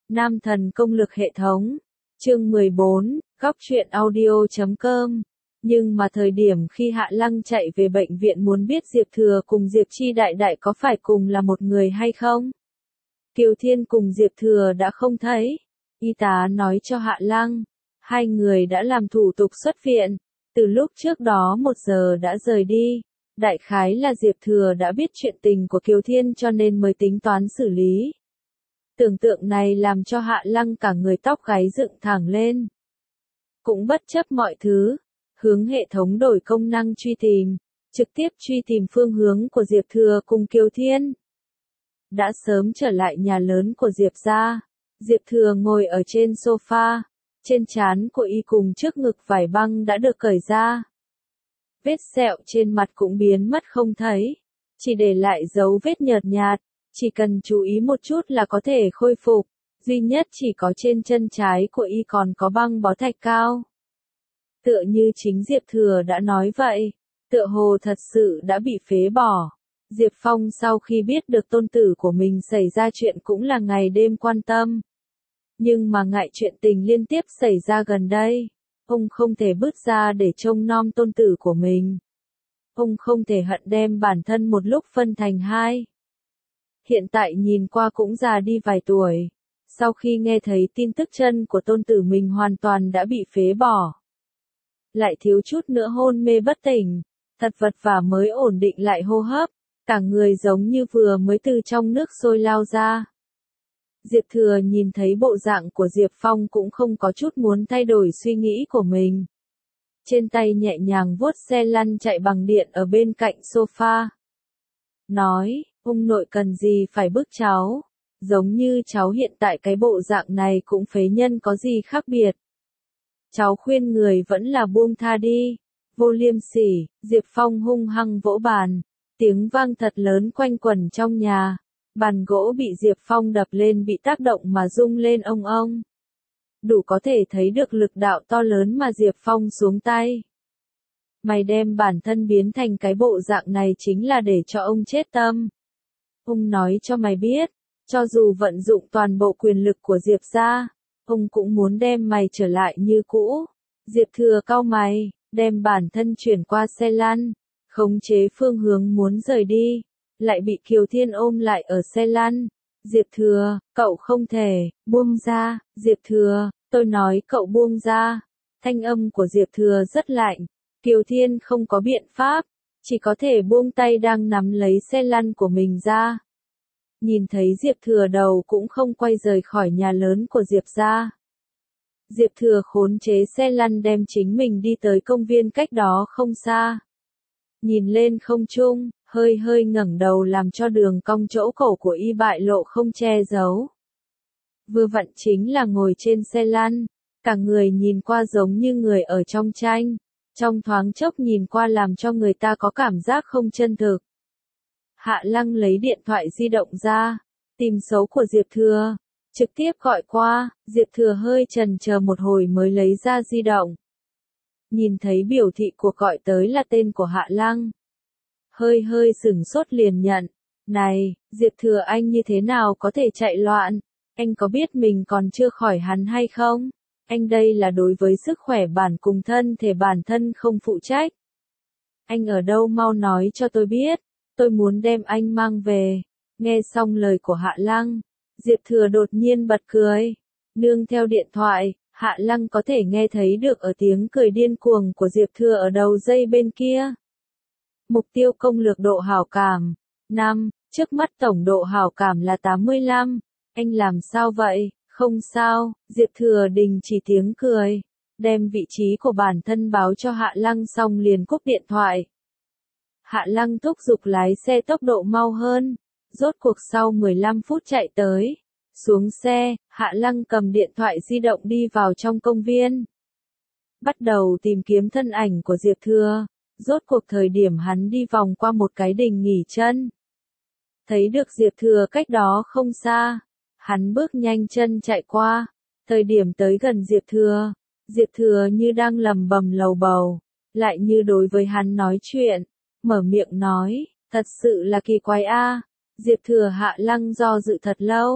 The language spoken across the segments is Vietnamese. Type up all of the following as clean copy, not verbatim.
Nam thần công lực hệ thống. Chương 14, góc truyện audio.com. Nhưng mà thời điểm khi Hạ Lăng chạy về bệnh viện muốn biết Diệp Thừa cùng Diệp Chi đại đại có phải cùng là một người hay không? Kiều Thiên cùng Diệp Thừa đã không thấy. Y tá nói cho Hạ Lăng, hai người đã làm thủ tục xuất viện, từ lúc trước đó 1 giờ đã rời đi. Đại khái là Diệp Thừa đã biết chuyện tình của Kiều Thiên cho nên mới tính toán xử lý. Tưởng tượng này làm cho Hạ Lăng cả người tóc gáy dựng thẳng lên. Cũng bất chấp mọi thứ, hướng hệ thống đổi công năng truy tìm, trực tiếp truy tìm phương hướng của Diệp Thừa cùng Kiều Thiên. Đã sớm trở lại nhà lớn của Diệp gia, Diệp Thừa ngồi ở trên sofa, trên trán của y cùng trước ngực vải băng đã được cởi ra. Vết sẹo trên mặt cũng biến mất không thấy, chỉ để lại dấu vết nhợt nhạt, chỉ cần chú ý một chút là có thể khôi phục, duy nhất chỉ có trên chân trái của y còn có băng bó thạch cao. Tựa như chính Diệp Thừa đã nói vậy, tựa hồ thật sự đã bị phế bỏ. Diệp Phong sau khi biết được tôn tử của mình xảy ra chuyện cũng là ngày đêm quan tâm. Nhưng mà ngại chuyện tình liên tiếp xảy ra gần đây, ông không thể bước ra để trông nom tôn tử của mình. Ông không thể hận đem bản thân một lúc phân thành hai. Hiện tại nhìn qua cũng già đi vài tuổi, sau khi nghe thấy tin tức chân của tôn tử mình hoàn toàn đã bị phế bỏ. Lại thiếu chút nữa hôn mê bất tỉnh, thật vật vả mới ổn định lại hô hấp, cả người giống như vừa mới từ trong nước sôi lao ra. Diệp Thừa nhìn thấy bộ dạng của Diệp Phong cũng không có chút muốn thay đổi suy nghĩ của mình. Trên tay nhẹ nhàng vuốt xe lăn chạy bằng điện ở bên cạnh sofa. Nói, ông nội cần gì phải bức cháu, giống như cháu hiện tại cái bộ dạng này cũng phế nhân có gì khác biệt. Cháu khuyên người vẫn là buông tha đi, vô liêm sỉ. Diệp Phong hung hăng vỗ bàn, tiếng vang thật lớn quanh quẩn trong nhà, bàn gỗ bị Diệp Phong đập lên bị tác động mà rung lên ông ông. Đủ có thể thấy được lực đạo to lớn mà Diệp Phong xuống tay. Mày đem bản thân biến thành cái bộ dạng này chính là để cho ông chết tâm. Ông nói cho mày biết, cho dù vận dụng toàn bộ quyền lực của Diệp gia, ông cũng muốn đem mày trở lại như cũ. Diệp Thừa cau mày, đem bản thân chuyển qua xe lăn, khống chế phương hướng muốn rời đi, lại bị Kiều Thiên ôm lại ở xe lăn. Diệp Thừa, cậu không thể, buông ra. Diệp Thừa, tôi nói cậu buông ra. Thanh âm của Diệp Thừa rất lạnh, Kiều Thiên không có biện pháp, chỉ có thể buông tay đang nắm lấy xe lăn của mình ra. Nhìn thấy Diệp Thừa đầu cũng không quay rời khỏi nhà lớn của Diệp gia. Diệp Thừa khống chế xe lăn đem chính mình đi tới công viên cách đó không xa. Nhìn lên không trung, hơi hơi ngẩng đầu làm cho đường cong chỗ cổ của y bại lộ không che giấu. Vừa vặn chính là ngồi trên xe lăn, cả người nhìn qua giống như người ở trong tranh, trong thoáng chốc nhìn qua làm cho người ta có cảm giác không chân thực. Hạ Lăng lấy điện thoại di động ra, tìm số của Diệp Thừa, trực tiếp gọi qua. Diệp Thừa hơi chần chờ một hồi mới lấy ra di động. Nhìn thấy biểu thị cuộc gọi tới là tên của Hạ Lăng. Hơi hơi sửng sốt liền nhận. Này, Diệp Thừa anh như thế nào có thể chạy loạn? Anh có biết mình còn chưa khỏi hắn hay không? Anh đây là đối với sức khỏe bản cùng thân thể bản thân không phụ trách. Anh ở đâu mau nói cho tôi biết, tôi muốn đem anh mang về. Nghe xong lời của Hạ Lăng, Diệp Thừa đột nhiên bật cười. Nương theo điện thoại, Hạ Lăng có thể nghe thấy được ở tiếng cười điên cuồng của Diệp Thừa ở đầu dây bên kia. Mục tiêu công lược độ hảo cảm 5, trước mắt tổng độ hảo cảm là 85. Anh làm sao vậy? Không sao. Diệp Thừa đình chỉ tiếng cười, đem vị trí của bản thân báo cho Hạ Lăng xong liền cúp điện thoại. Hạ Lăng thúc giục lái xe tốc độ mau hơn, rốt cuộc sau 15 phút chạy tới. Xuống xe, Hạ Lăng cầm điện thoại di động đi vào trong công viên. Bắt đầu tìm kiếm thân ảnh của Diệp Thừa. Rốt cuộc thời điểm hắn đi vòng qua một cái đình nghỉ chân. Thấy được Diệp Thừa cách đó không xa. Hắn bước nhanh chân chạy qua. Thời điểm tới gần Diệp Thừa như đang lầm bầm lầu bầu. Lại như đối với hắn nói chuyện. Mở miệng nói, thật sự là kỳ quái a. Diệp Thừa Hạ Lăng do dự thật lâu.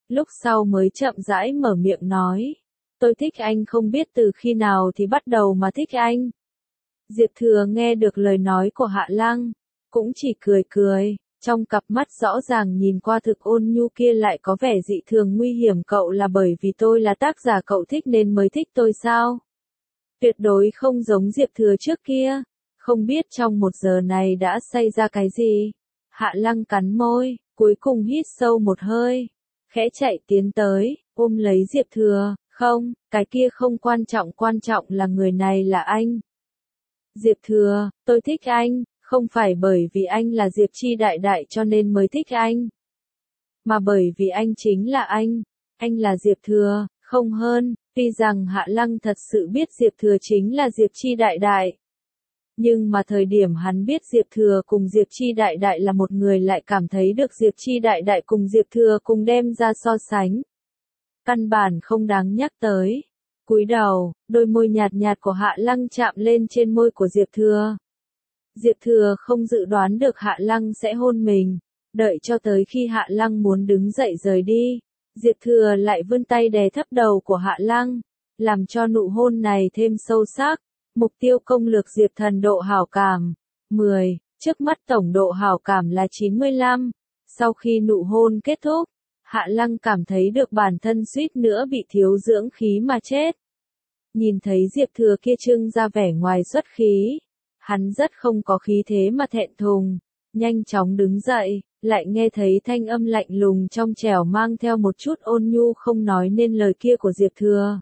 lúc sau mới chậm rãi mở miệng nói. Tôi thích anh không biết từ khi nào thì bắt đầu mà thích anh. Diệp Thừa nghe được lời nói của Hạ Lăng, cũng chỉ cười cười, trong cặp mắt rõ ràng nhìn qua thực ôn nhu kia lại có vẻ dị thường nguy hiểm. Cậu là bởi vì tôi là tác giả cậu thích nên mới thích tôi sao? Tuyệt đối không giống Diệp Thừa trước kia, không biết trong 1 giờ này đã xảy ra cái gì. Hạ Lăng cắn môi, cuối cùng hít sâu một hơi, khẽ chạy tiến tới, ôm lấy Diệp Thừa, không, cái kia không quan trọng là người này là anh. Diệp Thừa, tôi thích anh, không phải bởi vì anh là Diệp Chi đại đại cho nên mới thích anh, mà bởi vì anh chính là anh là Diệp Thừa, không hơn. Tuy rằng Hạ Lăng thật sự biết Diệp Thừa chính là Diệp Chi đại đại, nhưng mà thời điểm hắn biết Diệp Thừa cùng Diệp Chi đại đại là một người lại cảm thấy được Diệp Chi đại đại cùng Diệp Thừa cùng đem ra so sánh. Căn bản không đáng nhắc tới. Cúi đầu, đôi môi nhạt nhạt của Hạ Lăng chạm lên trên môi của Diệp Thừa. Diệp Thừa không dự đoán được Hạ Lăng sẽ hôn mình, đợi cho tới khi Hạ Lăng muốn đứng dậy rời đi, Diệp Thừa lại vươn tay đè thấp đầu của Hạ Lăng, làm cho nụ hôn này thêm sâu sắc. Mục tiêu công lược Diệp Thần độ hảo cảm 10, trước mắt tổng độ hảo cảm là 95. Sau khi nụ hôn kết thúc, Hạ Lăng cảm thấy được bản thân suýt nữa bị thiếu dưỡng khí mà chết. Nhìn thấy Diệp Thừa kia trưng ra vẻ ngoài xuất khí, hắn rất không có khí thế mà thẹn thùng, nhanh chóng đứng dậy, lại nghe thấy thanh âm lạnh lùng trong trẻo mang theo một chút ôn nhu không nói nên lời kia của Diệp Thừa.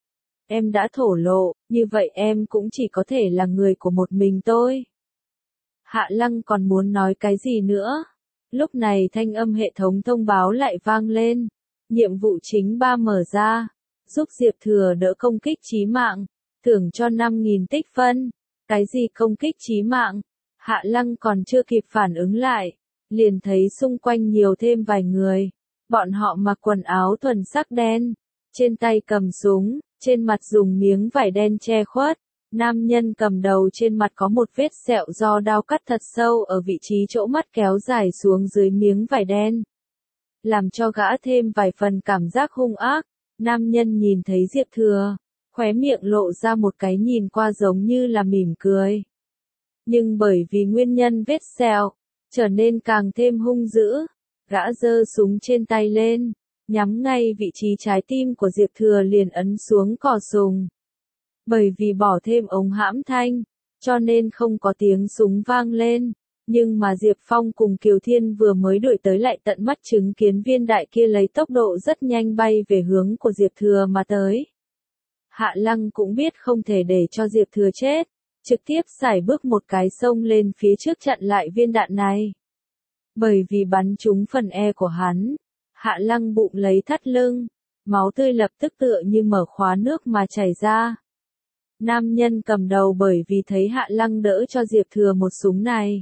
Em đã thổ lộ, như vậy em cũng chỉ có thể là người của một mình tôi. Hạ Lăng còn muốn nói cái gì nữa? Lúc này thanh âm hệ thống thông báo lại vang lên. Nhiệm vụ chính 3 mở ra. Giúp Diệp Thừa đỡ công kích chí mạng. Thưởng cho 5.000 tích phân. Cái gì công kích chí mạng? Hạ Lăng còn chưa kịp phản ứng lại. Liền thấy xung quanh nhiều thêm vài người. Bọn họ mặc quần áo thuần sắc đen. Trên tay cầm súng. Trên mặt dùng miếng vải đen che khuất. Nam nhân cầm đầu trên mặt có một vết sẹo do đao cắt thật sâu ở vị trí chỗ mắt kéo dài xuống dưới miếng vải đen. Làm cho gã thêm vài phần cảm giác hung ác. Nam nhân nhìn thấy Diệp Thừa, khóe miệng lộ ra một cái nhìn qua giống như là mỉm cười. Nhưng bởi vì nguyên nhân vết sẹo, trở nên càng thêm hung dữ. Gã giơ súng trên tay lên, nhắm ngay vị trí trái tim của Diệp Thừa liền ấn xuống cò súng. Bởi vì bỏ thêm ống hãm thanh, cho nên không có tiếng súng vang lên, nhưng mà Diệp Phong cùng Kiều Thiên vừa mới đuổi tới lại tận mắt chứng kiến viên đại kia lấy tốc độ rất nhanh bay về hướng của Diệp Thừa mà tới. Hạ Lăng cũng biết không thể để cho Diệp Thừa chết, trực tiếp sải bước một cái xông lên phía trước chặn lại viên đạn này. Bởi vì bắn trúng phần e của hắn, Hạ Lăng bụng lấy thắt lưng, máu tươi lập tức tựa như mở khóa nước mà chảy ra. Nam nhân cầm đầu bởi vì thấy Hạ Lăng đỡ cho Diệp Thừa một súng này,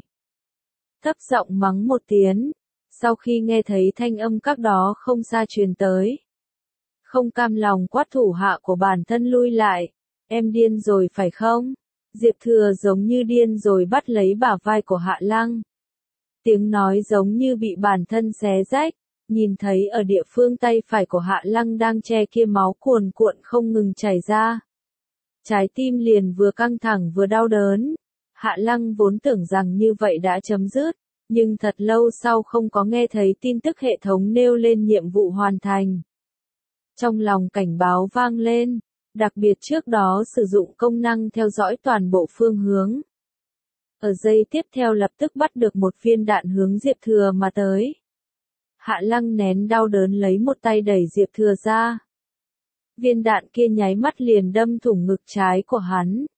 thấp giọng mắng một tiếng, sau khi nghe thấy thanh âm các đó không xa truyền tới. Không cam lòng quát thủ hạ của bản thân lui lại, em điên rồi phải không? Diệp Thừa giống như điên rồi bắt lấy bả vai của Hạ Lăng. Tiếng nói giống như bị bản thân xé rách, nhìn thấy ở địa phương tay phải của Hạ Lăng đang che kia máu cuồn cuộn không ngừng chảy ra. Trái tim liền vừa căng thẳng vừa đau đớn. Hạ Lăng vốn tưởng rằng như vậy đã chấm dứt, nhưng thật lâu sau không có nghe thấy tin tức hệ thống nêu lên nhiệm vụ hoàn thành. Trong lòng cảnh báo vang lên, đặc biệt trước đó sử dụng công năng theo dõi toàn bộ phương hướng. Ở giây tiếp theo lập tức bắt được một viên đạn hướng Diệp Thừa mà tới. Hạ Lăng nén đau đớn lấy một tay đẩy Diệp Thừa ra. Viên đạn kia nháy mắt liền đâm thủng ngực trái của hắn.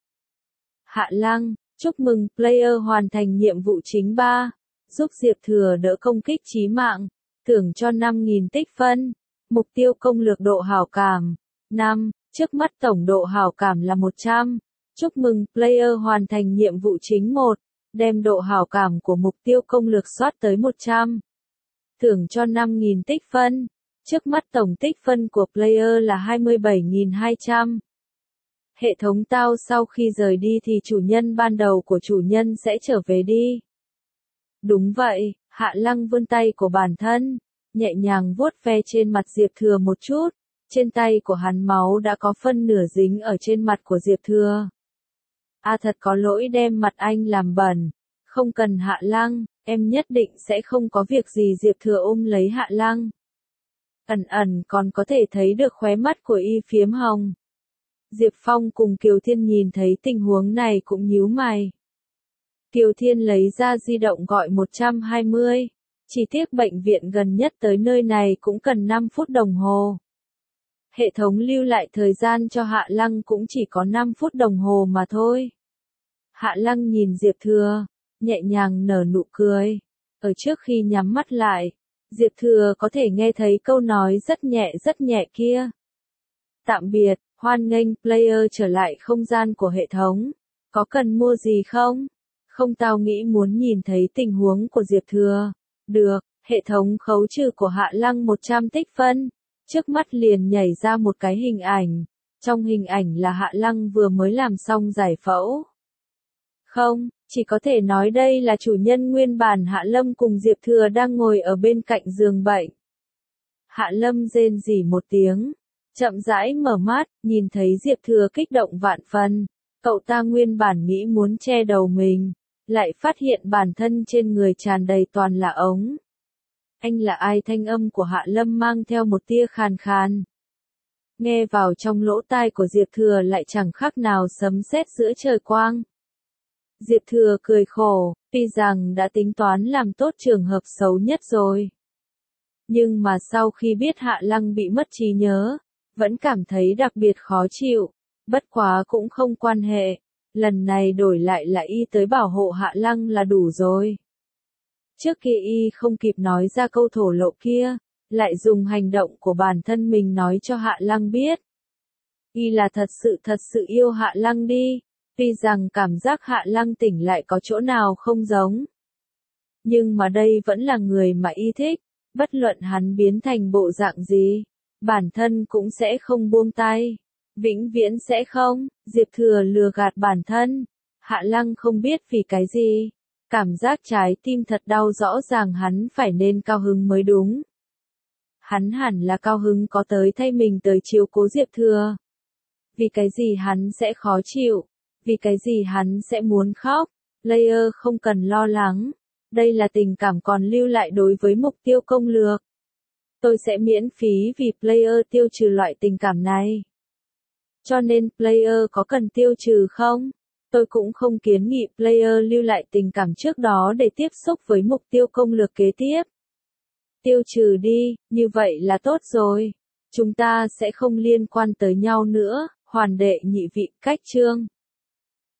Hạ Lăng, chúc mừng player hoàn thành nhiệm vụ chính 3, giúp Diệp Thừa đỡ công kích chí mạng, thưởng cho 5.000 tích phân. Mục tiêu công lược độ hảo cảm 5, trước mắt tổng độ hảo cảm là 100. Chúc mừng player hoàn thành nhiệm vụ chính 1, đem độ hảo cảm của mục tiêu công lược soát tới 100. Thưởng cho 5.000 tích phân. Trước mắt tổng tích phân của player là 27.200. Hệ thống tao sau khi rời đi thì chủ nhân ban đầu của chủ nhân sẽ trở về đi. Đúng vậy, Hạ Lăng vươn tay của bản thân, nhẹ nhàng vuốt ve trên mặt Diệp Thừa một chút, trên tay của hắn máu đã có phân nửa dính ở trên mặt của Diệp Thừa. Thật có lỗi đem mặt anh làm bẩn, không cần Hạ Lăng, em nhất định sẽ không có việc gì. Diệp Thừa ôm lấy Hạ Lăng. Ẩn ẩn còn có thể thấy được khóe mắt của y phiếm hồng. Diệp Phong cùng Kiều Thiên nhìn thấy tình huống này cũng nhíu mày. Kiều Thiên lấy ra di động gọi 120, chỉ tiếc bệnh viện gần nhất tới nơi này cũng cần 5 phút đồng hồ. Hệ thống lưu lại thời gian cho Hạ Lăng cũng chỉ có 5 phút đồng hồ mà thôi. Hạ Lăng nhìn Diệp Thừa, nhẹ nhàng nở nụ cười. Ở trước khi nhắm mắt lại, Diệp Thừa có thể nghe thấy câu nói rất nhẹ kia. Tạm biệt, hoan nghênh player trở lại không gian của hệ thống. Có cần mua gì không? Không, tao nghĩ muốn nhìn thấy tình huống của Diệp Thừa. Được, hệ thống khấu trừ của Hạ Lăng 100 tích phân. Trước mắt liền nhảy ra một cái hình ảnh. Trong hình ảnh là Hạ Lăng vừa mới làm xong giải phẫu. Không, chỉ có thể nói đây là chủ nhân nguyên bản Hạ Lâm cùng Diệp Thừa đang ngồi ở bên cạnh giường bệnh. Hạ Lâm rên rỉ một tiếng, chậm rãi mở mắt, nhìn thấy Diệp Thừa kích động vạn phần. Cậu ta nguyên bản nghĩ muốn che đầu mình, lại phát hiện bản thân trên người tràn đầy toàn là ống. Anh là ai? Thanh âm của Hạ Lâm mang theo một tia khàn khàn. Nghe vào trong lỗ tai của Diệp Thừa lại chẳng khác nào sấm sét giữa trời quang. Diệp Thừa cười khổ, tuy rằng đã tính toán làm tốt trường hợp xấu nhất rồi. Nhưng mà sau khi biết Hạ Lăng bị mất trí nhớ, vẫn cảm thấy đặc biệt khó chịu, bất quá cũng không quan hệ, lần này đổi lại là y tới bảo hộ Hạ Lăng là đủ rồi. Trước kia y không kịp nói ra câu thổ lộ kia, lại dùng hành động của bản thân mình nói cho Hạ Lăng biết. Y là thật sự yêu Hạ Lăng đi. Tuy rằng cảm giác Hạ Lăng tỉnh lại có chỗ nào không giống. Nhưng mà đây vẫn là người mà y thích, bất luận hắn biến thành bộ dạng gì, bản thân cũng sẽ không buông tay. Vĩnh viễn sẽ không. Diệp Thừa lừa gạt bản thân. Hạ Lăng không biết vì cái gì. Cảm giác trái tim thật đau, rõ ràng hắn phải nên cao hứng mới đúng. Hắn hẳn là cao hứng có tới thay mình tới chiếu cố Diệp Thừa. Vì cái gì hắn sẽ khó chịu? Vì cái gì hắn sẽ muốn khóc? Player không cần lo lắng. Đây là tình cảm còn lưu lại đối với mục tiêu công lược. Tôi sẽ miễn phí vì player tiêu trừ loại tình cảm này. Cho nên player có cần tiêu trừ không? Tôi cũng không kiến nghị player lưu lại tình cảm trước đó để tiếp xúc với mục tiêu công lược kế tiếp. Tiêu trừ đi, như vậy là tốt rồi. Chúng ta sẽ không liên quan tới nhau nữa. Hoàn đệ nhị vị, cách chương.